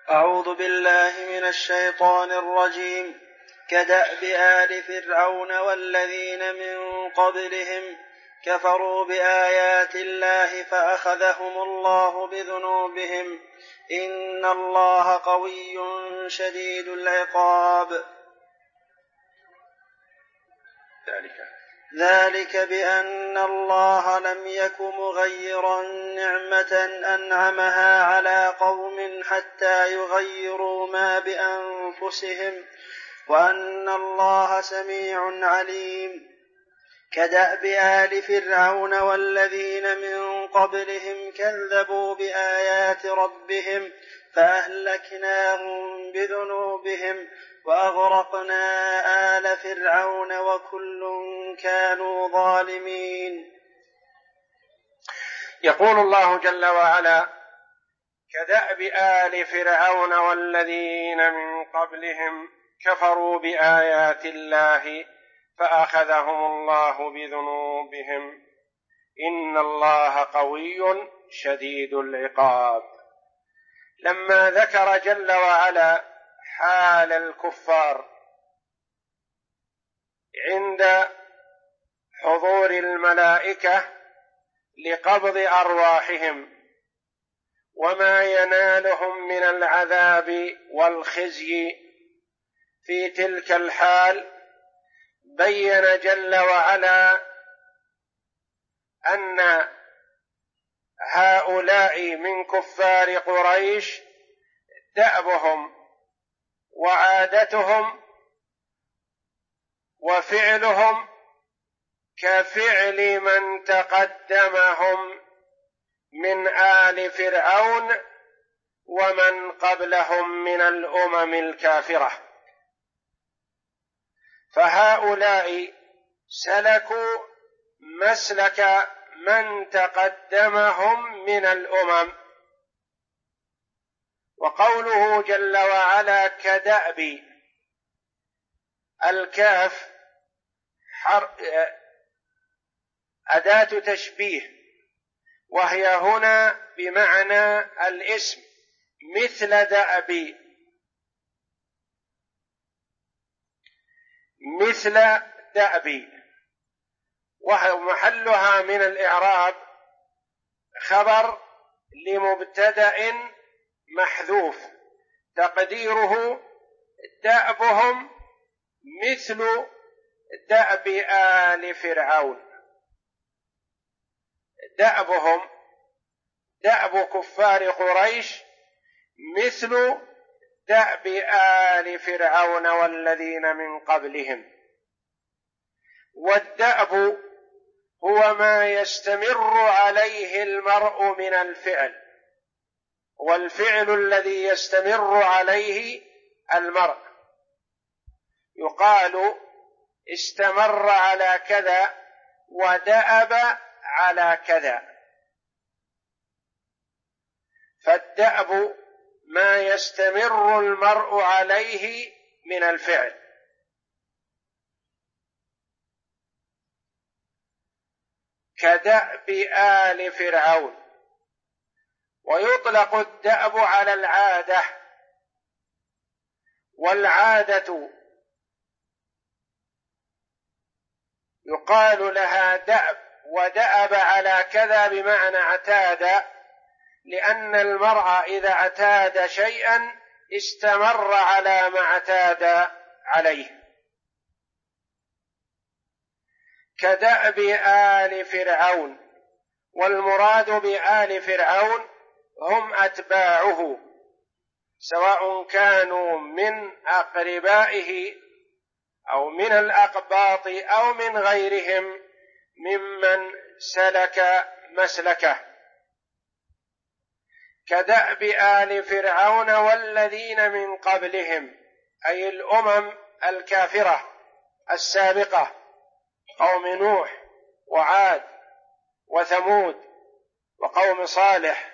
أعوذ بالله من الشيطان الرجيم. كدأب آل فرعون والذين من قبلهم كفروا بآيات الله فأخذهم الله بذنوبهم إن الله قوي شديد العقاب. ذلك بأن الله لم يك مغيرا نعمة أنعمها على قوم حتى يغيروا ما بأنفسهم وأن الله سميع عليم. كدأب آل فرعون والذين من قبلهم كذبوا بآيات ربهم فأهلكناهم بذنوبهم وأغرقنا آل فرعون وكل كانوا ظالمين. يقول الله جل وعلا: كدأب آل فرعون والذين من قبلهم كفروا بآيات الله فأخذهم الله بذنوبهم إن الله قوي شديد العقاب. لما ذكر جل وعلا حال الكفار عند حضور الملائكة لقبض أرواحهم وما ينالهم من العذاب والخزي في تلك الحال، بين جل وعلا أن هؤلاء من كفار قريش دأبهم وعادتهم وفعلهم كفعل من تقدمهم من آل فرعون ومن قبلهم من الأمم الكافرة. فهؤلاء سلكوا مسلك من تقدمهم من الأمم. وقوله جل وعلا كدأب، الكاف أداة تشبيه، وهي هنا بمعنى الاسم، مثل دأب، مثل دأب، ومحلها من الإعراب خبر لمبتدأ محذوف تقديره دأبهم مثل دأب آل فرعون. دأبهم، دأب كفار قريش مثل دأب آل فرعون والذين من قبلهم. والدأب هو ما يستمر عليه المرء من الفعل، والفعل الذي يستمر عليه المرء يقال استمر على كذا ودأب على كذا. فالدأب ما يستمر المرء عليه من الفعل. كدأب آل فرعون. ويطلق الدأب على العادة، والعادة يقال لها دأب، ودأب على كذا بمعنى اعتاد، لأن المرء إذا اعتاد شيئا استمر على ما اعتاد عليه. كدأب آل فرعون، والمراد بآل فرعون هم أتباعه، سواء كانوا من أقربائه أو من الأقباط أو من غيرهم ممن سلك مسلكه. كدأب آل فرعون والذين من قبلهم، أي الأمم الكافرة السابقة، قوم نوح وعاد وثمود وقوم صالح،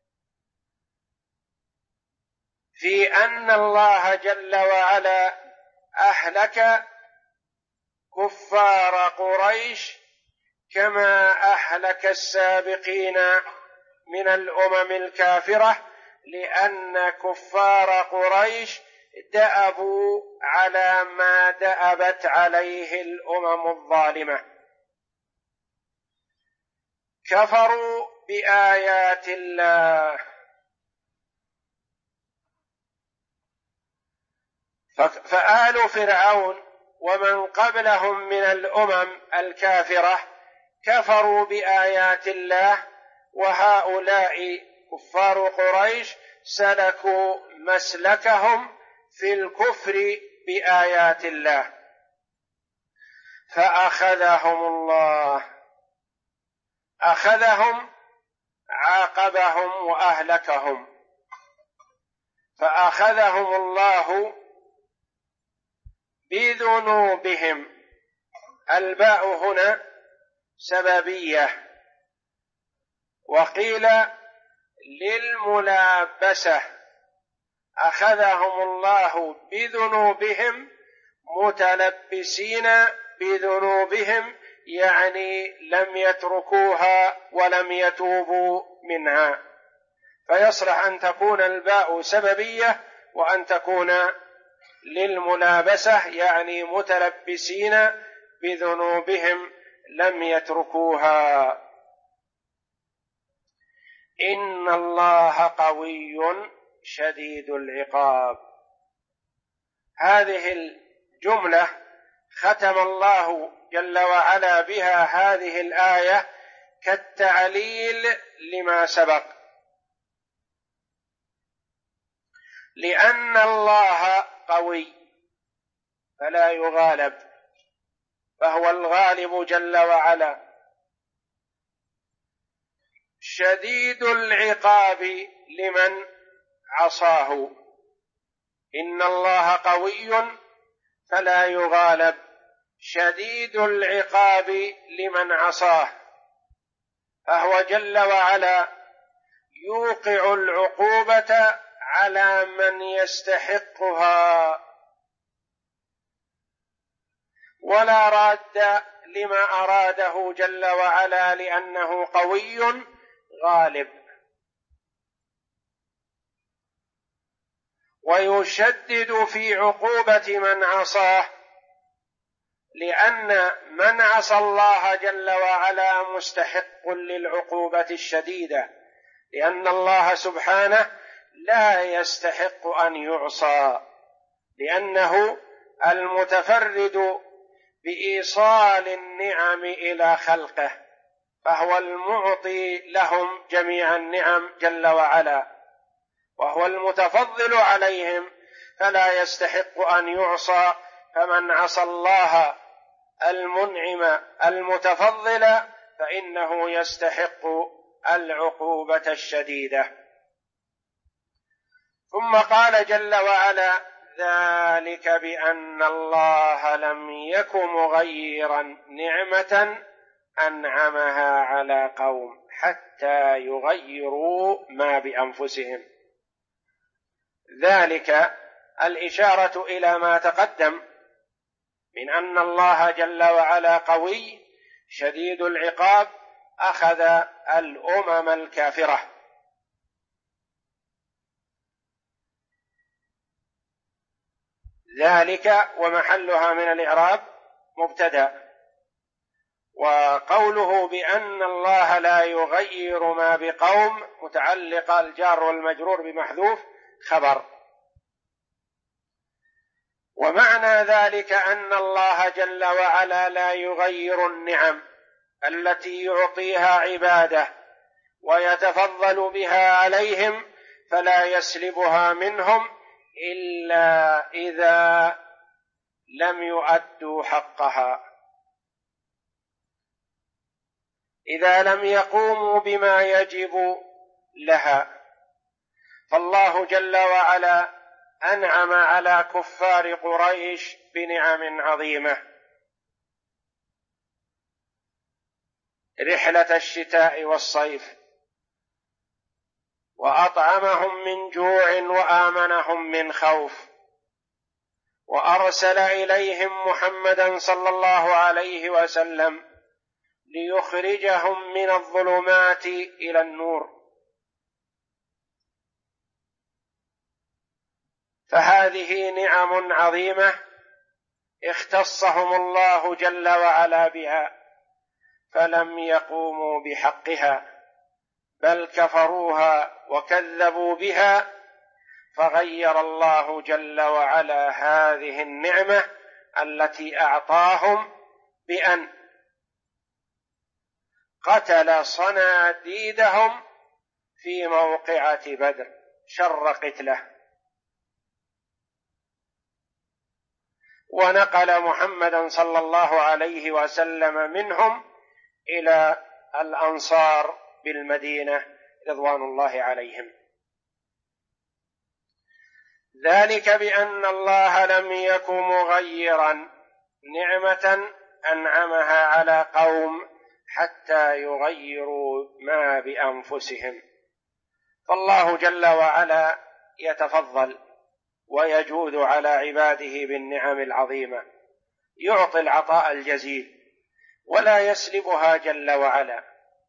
في أن الله جل وعلا أهلك كفار قريش كما أهلك السابقين من الأمم الكافرة لأن كفار قريش دأبوا على ما دأبت عليه الأمم الظالمة، كفروا بآيات الله. فآل فرعون ومن قبلهم من الأمم الكافرة كفروا بآيات الله، وهؤلاء كفار قريش سلكوا مسلكهم في الكفر بآيات الله، فأخذهم الله، أخذهم، عاقبهم وأهلكهم، فأخذهم الله بذنوبهم. الباء هنا سببية، وقيل للملابسة، أخذهم الله بذنوبهم متلبسين بذنوبهم، يعني لم يتركوها ولم يتوبوا منها. فيصلح أن تكون الباء سببية وأن تكون للملابسة، يعني متلبسين بذنوبهم لم يتركوها. إن الله قوي شديد العقاب. هذه الجملة ختم الله جل وعلا بها هذه الآية كالتعليل لما سبق، لأن الله قوي فلا يغالب، فهو الغالب جل وعلا، شديد العقاب لمن عصاه. إن الله قوي فلا يغالب، شديد العقاب لمن عصاه، فهو جل وعلا يوقع العقوبة على من يستحقها، ولا راد لما أراده جل وعلا، لأنه قوي غالب. ويشدد في عقوبة من عصاه، لأن من عصى الله جل وعلا مستحق للعقوبة الشديدة، لأن الله سبحانه لا يستحق أن يعصى، لأنه المتفرد بإيصال النعم إلى خلقه، فهو المعطي لهم جميع النعم جل وعلا، وهو المتفضل عليهم، فلا يستحق أن يعصى. فمن عصى الله المنعم المتفضل فإنه يستحق العقوبة الشديدة. ثم قال جل وعلا: ذلك بأن الله لم يك مغيرا نعمة أنعمها على قوم حتى يغيروا ما بأنفسهم. ذلك الإشارة إلى ما تقدم من أن الله جل وعلا قوي شديد العقاب، أخذ الأمم الكافرة. ذلك ومحلها من الإعراب مبتدأ، وقوله بأن الله لا يغير ما بقوم متعلق الجار والمجرور بمحذوف خبر. ومعنى ذلك أن الله جل وعلا لا يغير النعم التي يعطيها عباده ويتفضل بها عليهم، فلا يسلبها منهم إلا إذا لم يؤدوا حقها، إذا لم يقوموا بما يجب لها. فالله جل وعلا أنعم على كفار قريش بنعم عظيمة: رحلة الشتاء والصيف، وأطعمهم من جوع وآمنهم من خوف، وأرسل إليهم محمدا صلى الله عليه وسلم ليخرجهم من الظلمات إلى النور. فهذه نعم عظيمة اختصهم الله جل وعلا بها، فلم يقوموا بحقها بل كفروها وكذبوا بها، فغير الله جل وعلا هذه النعمة التي أعطاهم بأن قتل صناديدهم في موقعة بدر شر قتله. ونقل محمدا صلى الله عليه وسلم منهم إلى الأنصار بالمدينة رضوان الله عليهم، ذلك بأن الله لم يك مغيرا نعمة أنعمها على قوم حتى يغيروا ما بأنفسهم. فالله جل وعلا يتفضل ويجود على عباده بالنعم العظيمة، يعطي العطاء الجزيل ولا يسلبها جل وعلا،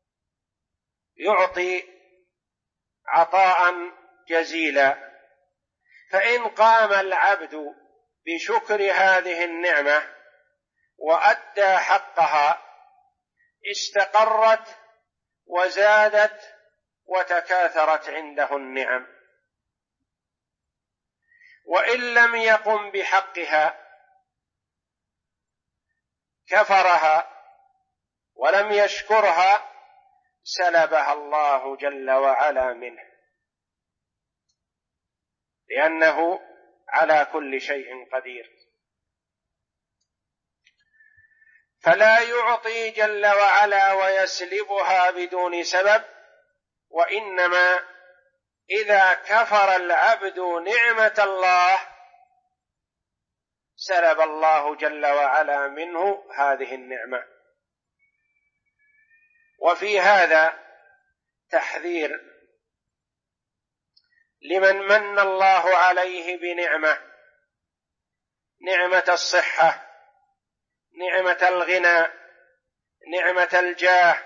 يعطي عطاء جزيلا. فإن قام العبد بشكر هذه النعمة وأدى حقها استقرت وزادت وتكاثرت عنده النعم. وإن لم يقم بحقها كفرها ولم يشكرها سلبها الله جل وعلا منه، لأنه على كل شيء قدير. فلا يعطي جل وعلا ويسلبها بدون سبب، وإنما إذا كفر العبد نعمة الله سلب الله جل وعلا منه هذه النعمة. وفي هذا تحذير لمن من الله عليه بنعمة، نعمة الصحة، نعمة الغنى، نعمة الجاه،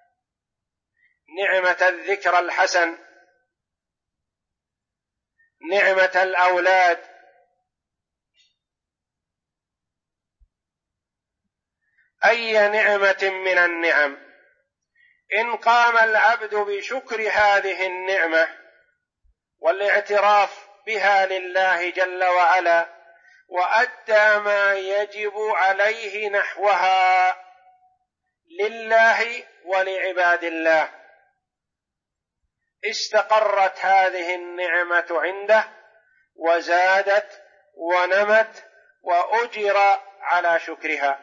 نعمة الذكر الحسن، نعمة الأولاد، أي نعمة من النعم، إن قام العبد بشكر هذه النعمة والاعتراف بها لله جل وعلا وأدى ما يجب عليه نحوها لله ولعباد الله، استقرت هذه النعمة عنده وزادت ونمت وأجر على شكرها.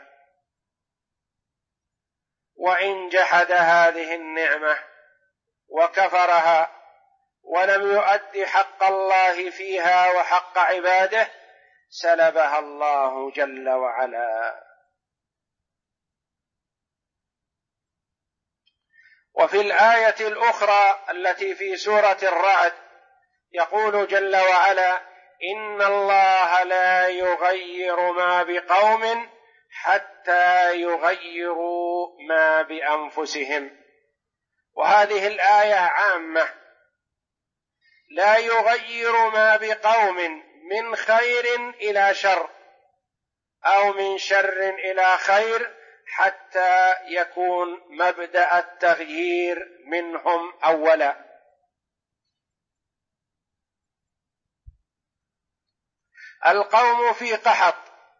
وإن جحد هذه النعمة وكفرها ولم يؤد حق الله فيها وحق عباده سلبها الله جل وعلا. وفي الآية الأخرى التي في سورة الرعد يقول جل وعلا: إن الله لا يغير ما بقوم حتى يغيروا ما بأنفسهم. وهذه الآية عامة، لا يغير ما بقوم من خير إلى شر أو من شر إلى خير حتى يكون مبدأ التغيير منهم أولا. القوم في قحط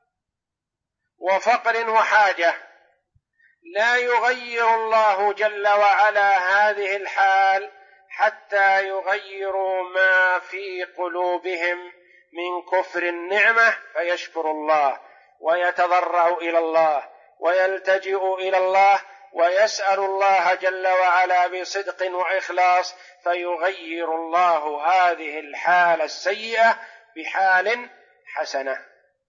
وفقر وحاجة، لا يغير الله جل وعلا هذه الحال حتى يغيروا ما في قلوبهم من كفر النعمة فيشكر الله ويتضرع إلى الله ويلتجئ إلى الله ويسأل الله جل وعلا بصدق وإخلاص، فيغير الله هذه الحالة السيئة بحال حسنة.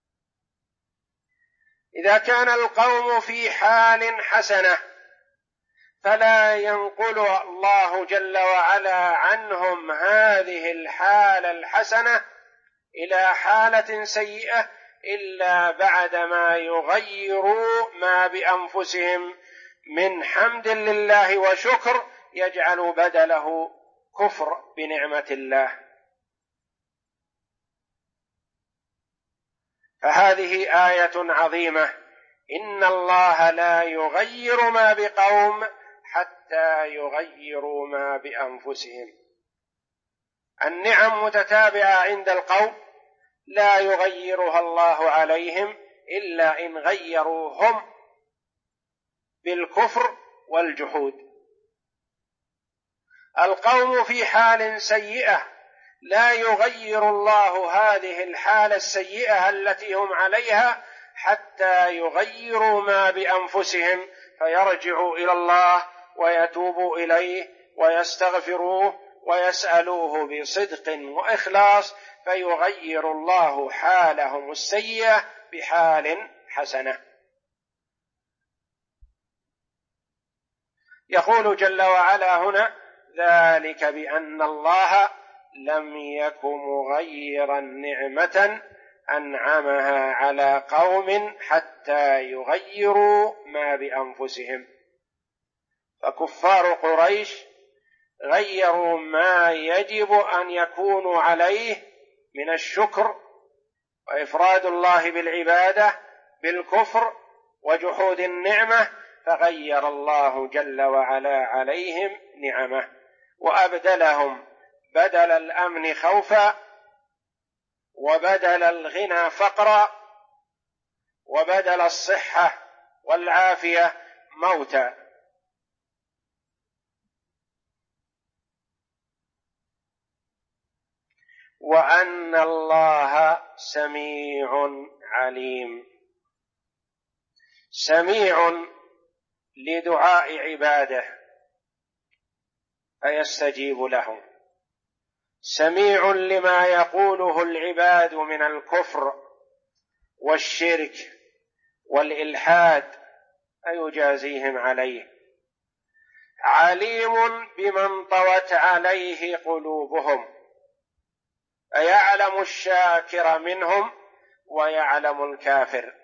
إذا كان القوم في حال حسنة فلا ينقل الله جل وعلا عنهم هذه الحالة الحسنة إلى حالة سيئة إلا بعدما يغيروا ما بأنفسهم من حمد لله وشكر يجعل بدله كفر بنعمة الله. فهذه آية عظيمة: إن الله لا يغير ما بقوم حتى يغيروا ما بأنفسهم. النعم متتابعة عند القوم لا يغيرها الله عليهم إلا إن غيروا هم بالكفر والجحود. القوم في حال سيئة لا يغير الله هذه الحالة السيئة التي هم عليها حتى يغيروا ما بأنفسهم، فيرجعوا إلى الله ويتوبوا إليه ويستغفروه ويسألوه بصدق وإخلاص، فيغير الله حالهم السيئة بحال حسنة. يقول جل وعلا هنا: ذلك بأن الله لم يك مغيرا نعمة أنعمها على قوم حتى يغيروا ما بأنفسهم. فكفار قريش غيروا ما يجب أن يكونوا عليه من الشكر وإفراد الله بالعبادة بالكفر وجحود النعمة، فغير الله جل وعلا عليهم نعمه وأبدلهم بدل الأمن خوفا، وبدل الغنى فقرا، وبدل الصحة والعافية موتا. وأن الله سميع عليم. سميع لدعاء عباده فيستجيب لهم، سميع لما يقوله العباد من الكفر والشرك والإلحاد فيجازيهم عليه، عليم بمن طوت عليه قلوبهم فيعلم الشاكر منهم ويعلم الكافر،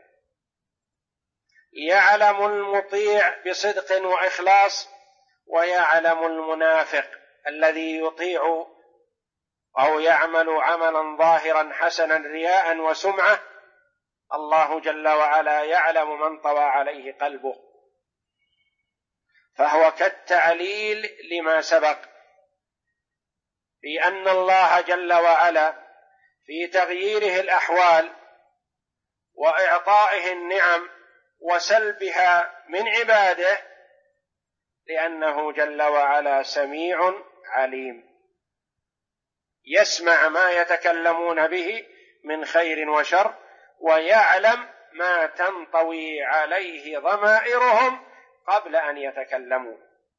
يعلم المطيع بصدق وإخلاص ويعلم المنافق الذي يطيع أو يعمل عملا ظاهرا حسنا رياء وسمعة. الله جل وعلا يعلم من طوى عليه قلبه، فهو كالتعليل لما سبق في أن الله جل وعلا في تغييره الأحوال وإعطائه النعم وسلبها من عباده، لأنه جل وعلا سميع عليم، يسمع ما يتكلمون به من خير وشر، ويعلم ما تنطوي عليه ضمائرهم قبل أن يتكلموا.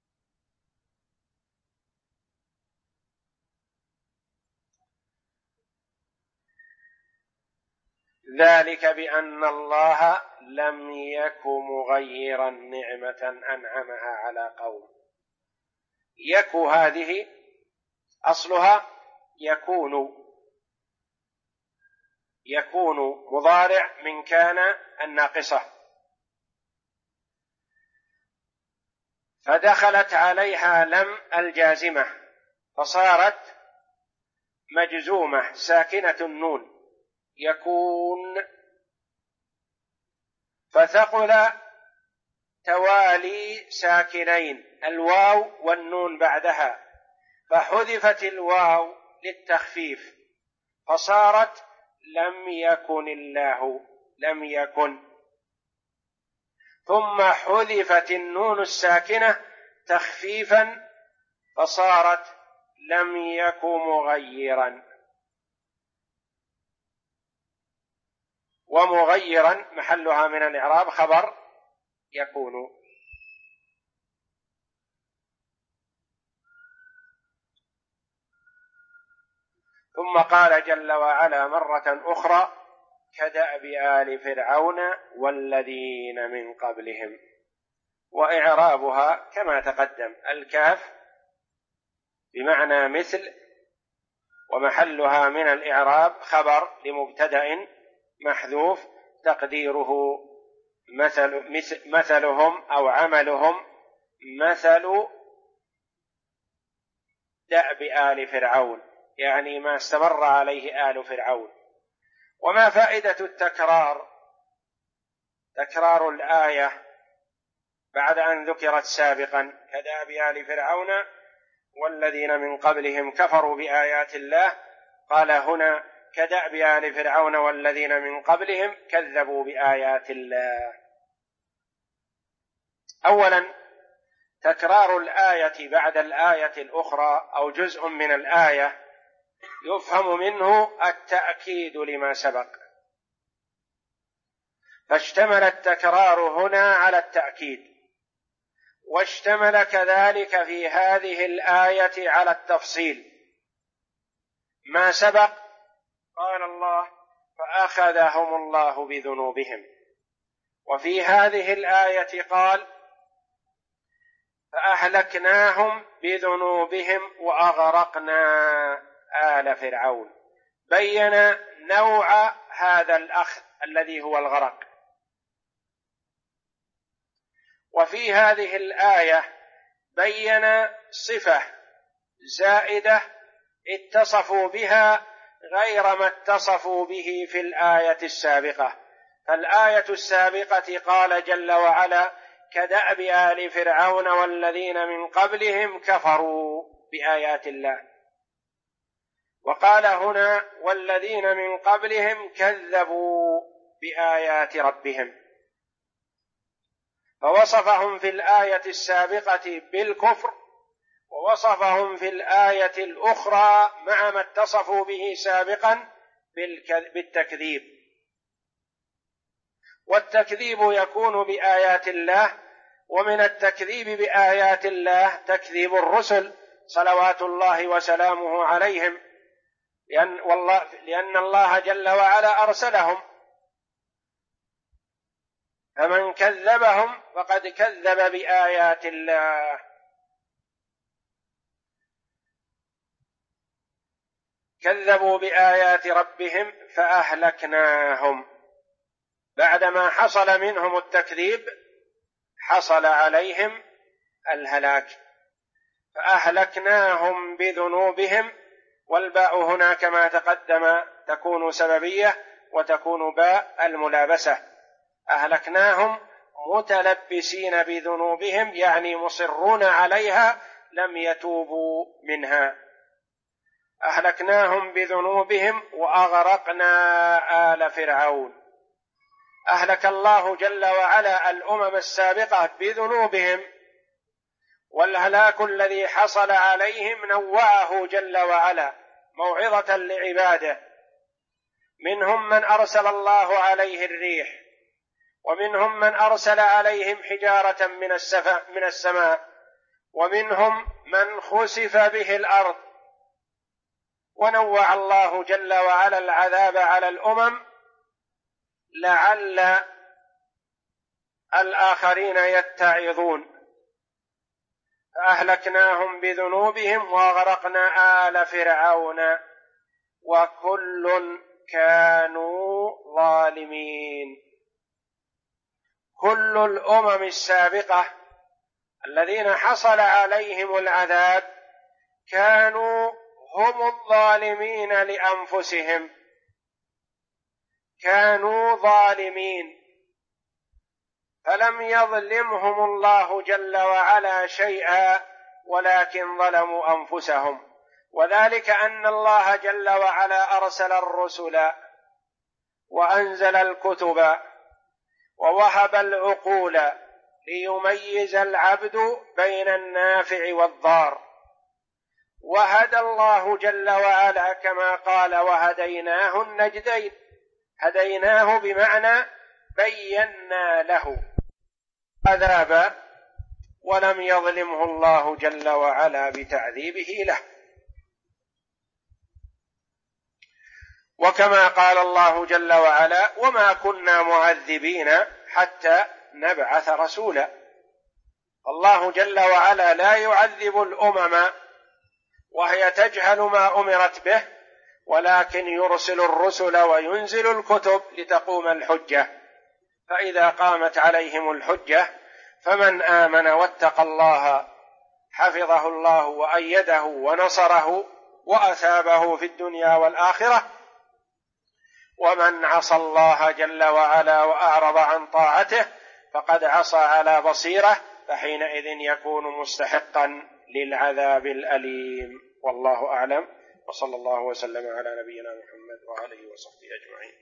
ذلك بأن الله لم يك مغيرا نعمة أنعمها على قوم. يك هذه أصلها يكون مضارع من كان الناقصة، فدخلت عليها لم الجازمة فصارت مجزومة ساكنة النون يكون، فثقل توالي ساكنين الواو والنون بعدها، فحذفت الواو للتخفيف فصارت لم يكن الله، لم يكن، ثم حذفت النون الساكنة تخفيفا فصارت لم يك مغيرا. ومغيرا محلها من الإعراب خبر يكون. ثم قال جل وعلا مرة أخرى: كدأب آل فرعون والذين من قبلهم. وإعرابها كما تقدم، الكاف بمعنى مثل، ومحلها من الإعراب خبر لمبتدأ محذوف تقديره مثلهم أو عملهم مثل دأب آل فرعون، يعني ما استمر عليه آل فرعون. وما فائدة التكرار؟ تكرار الآية بعد أن ذكرت سابقا كدأب آل فرعون والذين من قبلهم كفروا بآيات الله، قال هنا كدأب آل فرعون والذين من قبلهم كذبوا بآيات الله. أولا، تكرار الآية بعد الآية الأخرى أو جزء من الآية يفهم منه التأكيد لما سبق، فاشتمل التكرار هنا على التأكيد، واشتمل كذلك في هذه الآية على التفصيل. ما سبق قال الله فأخذهم الله بذنوبهم، وفي هذه الآية قال فأهلكناهم بذنوبهم وأغرقنا آل فرعون، بين نوع هذا الأخذ الذي هو الغرق. وفي هذه الآية بين صفة زائدة اتصفوا بها غير ما اتصفوا به في الآية السابقة. فالآية السابقة قال جل وعلا كدأب آل فرعون والذين من قبلهم كفروا بآيات الله، وقال هنا والذين من قبلهم كذبوا بآيات ربهم، فوصفهم في الآية السابقة بالكفر، ووصفهم في الآية الأخرى مع ما اتصفوا به سابقا بالتكذيب. والتكذيب يكون بآيات الله، ومن التكذيب بآيات الله تكذيب الرسل صلوات الله وسلامه عليهم، لأن الله جل وعلا أرسلهم، فمن كذبهم فقد كذب بآيات الله. كذبوا بآيات ربهم فأهلكناهم، بعدما حصل منهم التكذيب حصل عليهم الهلاك، فأهلكناهم بذنوبهم، والباء هنا كما تقدم تكون سببية وتكون باء الملابسة. أهلكناهم متلبسين بذنوبهم، يعني مصرون عليها لم يتوبوا منها. أهلكناهم بذنوبهم وأغرقنا آل فرعون. أهلك الله جل وعلا الأمم السابقة بذنوبهم، والهلاك الذي حصل عليهم نوعه جل وعلا موعظة لعباده. منهم من أرسل الله عليه الريح، ومنهم من أرسل عليهم حجارة من السماء، ومنهم من خسف به الأرض. ونوع الله جل وعلا العذاب على الأمم لعل الآخرين يتعظون. فأهلكناهم بذنوبهم وأغرقنا آل فرعون وكل كانوا ظالمين. كل الأمم السابقة الذين حصل عليهم العذاب كانوا هم الظالمين لأنفسهم، كانوا ظالمين، فلم يظلمهم الله جل وعلا شيئا ولكن ظلموا أنفسهم. وذلك أن الله جل وعلا أرسل الرسل وأنزل الكتب ووهب العقول ليميز العبد بين النافع والضار، وهدى الله جل وعلا كما قال وهديناه النجدين. هديناه بمعنى بينا له عذابا، ولم يظلمه الله جل وعلا بتعذيبه له. وكما قال الله جل وعلا وما كنا معذبين حتى نبعث رسولا. الله جل وعلا لا يعذب الأمم وهي تجهل ما أمرت به، ولكن يرسل الرسل وينزل الكتب لتقوم الحجة. فإذا قامت عليهم الحجة فمن آمن واتقى الله حفظه الله وأيده ونصره وأثابه في الدنيا والآخرة، ومن عصى الله جل وعلا وأعرض عن طاعته فقد عصى على بصيرة، فحينئذ يكون مستحقا للعذاب الأليم. والله أعلم، وصلى الله وسلم على نبينا محمد وآله وصحبه أجمعين.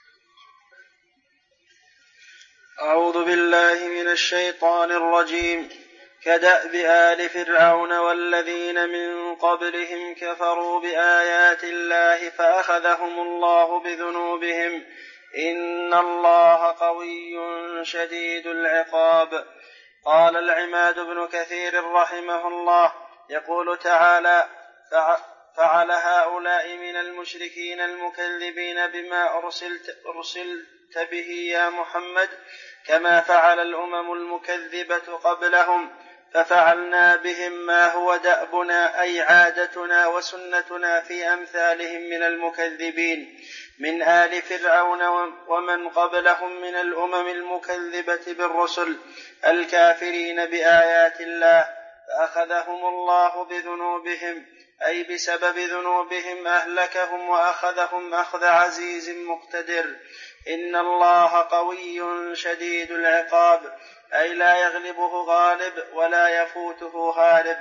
أعوذ بالله من الشيطان الرجيم. كدأب آل فرعون والذين من قبلهم كفروا بآيات الله فأخذهم الله بذنوبهم إن الله قوي شديد العقاب. قال العماد بن كثير رحمه الله يقول تعالى: فعل هؤلاء من المشركين المكذبين بما أرسلت به يا محمد كما فعل الأمم المكذبة قبلهم، ففعلنا بهم ما هو دأبنا أي عادتنا وسنتنا في أمثالهم من المكذبين من آل فرعون ومن قبلهم من الأمم المكذبة بالرسل الكافرين بآيات الله، فأخذهم الله بذنوبهم أي بسبب ذنوبهم أهلكهم وأخذهم أخذ عزيز مقتدر. إن الله قوي شديد العقاب أي لا يغلبه غالب ولا يفوته هارب.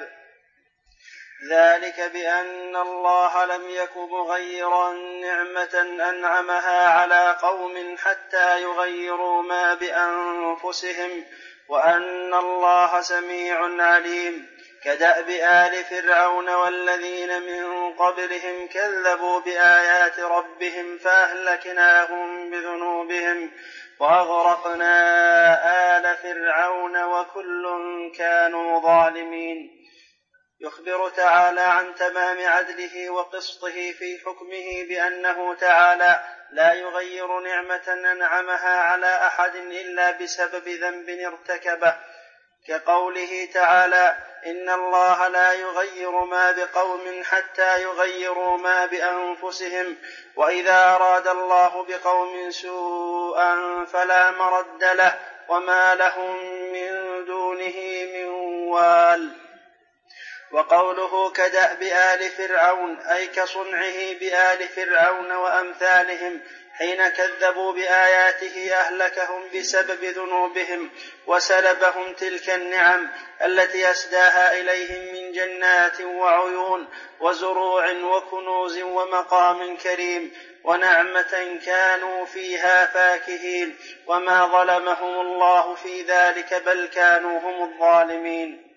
ذلك بأن الله لم يك مغيرا نعمة أنعمها على قوم حتى يغيروا ما بأنفسهم وأن الله سميع عليم. كدأب آل فرعون والذين من قبلهم كذبوا بآيات ربهم فأهلكناهم بذنوبهم وأغرقنا آل فرعون وكل كانوا ظالمين. يخبر تعالى عن تمام عدله وقسطه في حكمه بأنه تعالى لا يغير نعمة أنعمها على أحد إلا بسبب ذنب ارتكبه، كقوله تعالى: إن الله لا يغير ما بقوم حتى يغيروا ما بأنفسهم، وإذا أراد الله بقوم سوءا فلا مرد له وما لهم من دونه من وال. وقوله كدأب آل فرعون أي كصنعه بآل فرعون وأمثالهم حين كذبوا بآياته أهلكهم بسبب ذنوبهم وسلبهم تلك النعم التي أسداها إليهم من جنات وعيون وزروع وكنوز ومقام كريم ونعمة كانوا فيها فاكهين، وما ظلمهم الله في ذلك بل كانوا هم الظالمين.